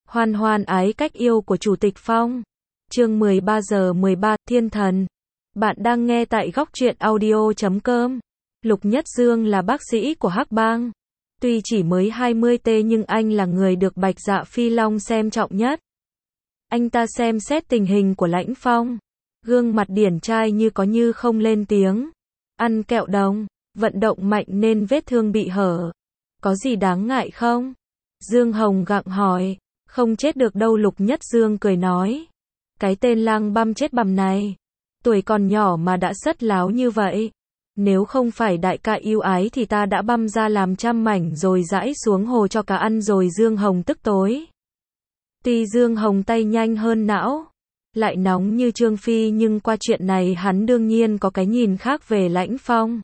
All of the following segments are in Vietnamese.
Hoan hoan ái cách yêu của Chủ tịch Phong. Chương 13 giờ 13, Thiên thần. Bạn đang nghe tại góc truyện audio.com. Lục Nhất Dương là bác sĩ của Hắc Bang. Tuy chỉ mới 20T nhưng anh là người được Bạch Dạ Phi Long xem trọng nhất. Anh ta xem xét tình hình của Lãnh Phong. Gương mặt điển trai như có như không lên tiếng. Ăn kẹo đồng, vận động mạnh nên vết thương bị hở. Có gì đáng ngại không? Dương Hồng gặng hỏi. Không chết được đâu, Lục Nhất Dương cười nói. Cái tên lang băm chết bằm này. Tuổi còn nhỏ mà đã sất láo như vậy. Nếu không phải đại ca yêu ái thì ta đã băm ra làm trăm mảnh rồi rãi xuống hồ cho cá ăn rồi. Dương Hồng tức tối. Tuy Dương Hồng tay nhanh hơn não, lại nóng như Trương Phi, nhưng qua chuyện này hắn đương nhiên có cái nhìn khác về Lãnh Phong.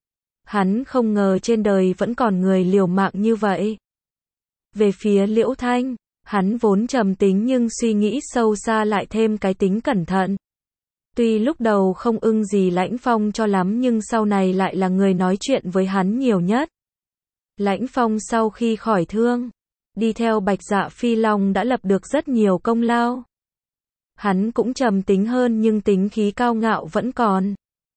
Hắn không ngờ trên đời vẫn còn người liều mạng như vậy. Về phía Liễu Thanh, hắn vốn trầm tính nhưng suy nghĩ sâu xa lại thêm cái tính cẩn thận. Tuy lúc đầu không ưng gì Lãnh Phong cho lắm nhưng sau này lại là người nói chuyện với hắn nhiều nhất. Lãnh Phong sau khi khỏi thương, đi theo Bạch Dạ Phi Long đã lập được rất nhiều công lao. Hắn cũng trầm tính hơn nhưng tính khí cao ngạo vẫn còn.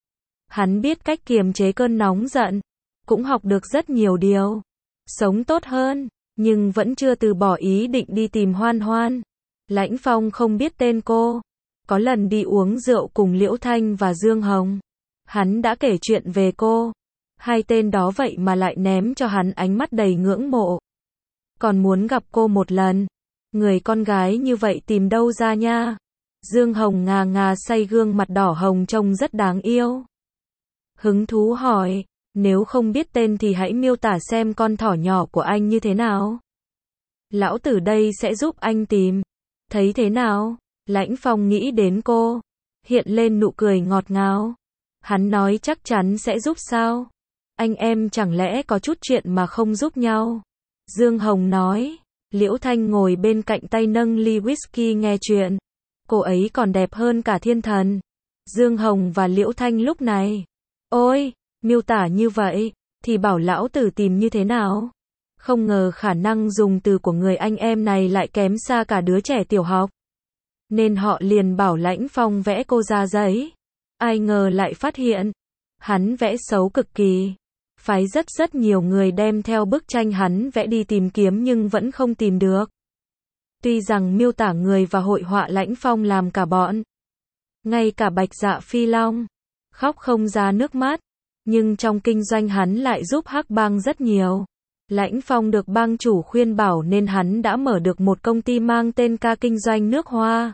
Hắn biết cách kiềm chế cơn nóng giận, cũng học được rất nhiều điều, sống tốt hơn, nhưng vẫn chưa từ bỏ ý định đi tìm Hoan Hoan. Lãnh Phong không biết tên cô. Có lần đi uống rượu cùng Liễu Thanh và Dương Hồng, hắn đã kể chuyện về cô. Hai tên đó vậy mà lại ném cho hắn ánh mắt đầy ngưỡng mộ. Còn muốn gặp cô một lần. Người con gái như vậy tìm đâu ra nha. Dương Hồng ngà ngà say, gương mặt đỏ hồng trông rất đáng yêu. Hứng thú hỏi, nếu không biết tên thì hãy miêu tả xem con thỏ nhỏ của anh như thế nào. Lão tử đây sẽ giúp anh tìm. Thấy thế nào? Lãnh Phong nghĩ đến cô, hiện lên nụ cười ngọt ngào. Hắn nói chắc chắn sẽ giúp sao? Anh em chẳng lẽ có chút chuyện mà không giúp nhau? Dương Hồng nói. Liễu Thanh ngồi bên cạnh tay nâng ly whisky nghe chuyện. Cô ấy còn đẹp hơn cả thiên thần. Dương Hồng và Liễu Thanh lúc này. Ôi, miêu tả như vậy, thì bảo lão tử tìm như thế nào? Không ngờ khả năng dùng từ của người anh em này lại kém xa cả đứa trẻ tiểu học. Nên họ liền bảo Lãnh Phong vẽ cô ra giấy. Ai ngờ lại phát hiện, hắn vẽ xấu cực kỳ. Phái rất nhiều người đem theo bức tranh hắn vẽ đi tìm kiếm nhưng vẫn không tìm được. Tuy rằng miêu tả người và hội họa Lãnh Phong làm cả bọn. Ngay cả Bạch Dạ Phi Long khóc không ra nước mắt, nhưng trong kinh doanh hắn lại giúp Hắc Bang rất nhiều. Lãnh Phong được bang chủ khuyên bảo nên hắn đã mở được một công ty mang tên Ca kinh doanh nước hoa.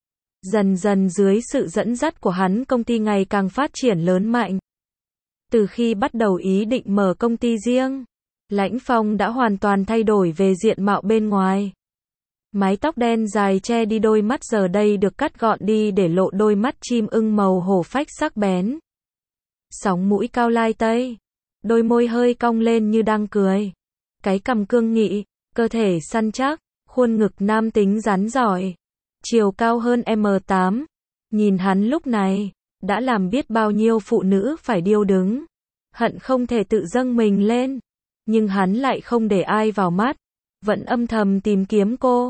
Dần dần dưới sự dẫn dắt của hắn, công ty ngày càng phát triển lớn mạnh. Từ khi bắt đầu ý định mở công ty riêng, Lãnh Phong đã hoàn toàn thay đổi về diện mạo bên ngoài. Mái tóc đen dài che đi đôi mắt giờ đây được cắt gọn đi để lộ đôi mắt chim ưng màu hổ phách sắc bén. Sóng mũi cao lai tây, đôi môi hơi cong lên như đang cười. Cái cằm cương nghị, cơ thể săn chắc, khuôn ngực nam tính rắn giỏi. Chiều cao hơn M8. Nhìn hắn lúc này, đã làm biết bao nhiêu phụ nữ phải điêu đứng. Hận không thể tự dâng mình lên. Nhưng hắn lại không để ai vào mắt. Vẫn âm thầm tìm kiếm cô.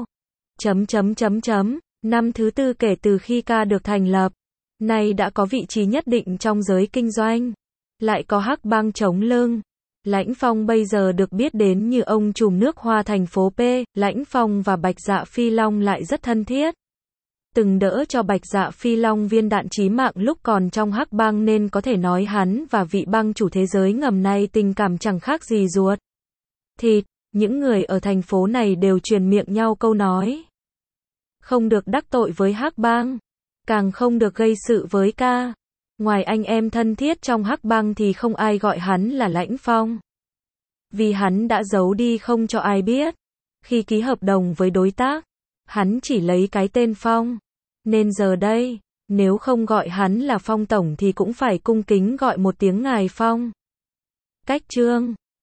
Năm thứ tư kể từ khi Ca được thành lập. Nay đã có vị trí nhất định trong giới kinh doanh. Lại có Hắc Bang chống lưng. Lãnh Phong bây giờ được biết đến như ông trùm nước hoa thành phố P. Lãnh Phong và Bạch Dạ Phi Long lại rất thân thiết. Từng đỡ cho Bạch Dạ Phi Long viên đạn chí mạng lúc còn trong Hắc Bang nên có thể nói hắn và vị bang chủ thế giới ngầm này tình cảm chẳng khác gì ruột thịt. Những người ở thành phố này đều truyền miệng nhau câu nói. Không được đắc tội với Hắc Bang, càng không được gây sự với Ca. Ngoài anh em thân thiết trong Hắc Bang thì không ai gọi hắn là Lãnh Phong. Vì hắn đã giấu đi không cho ai biết. Khi ký hợp đồng với đối tác, hắn chỉ lấy cái tên Phong. Nên giờ đây, nếu không gọi hắn là Phong Tổng thì cũng phải cung kính gọi một tiếng Ngài Phong. Cách chương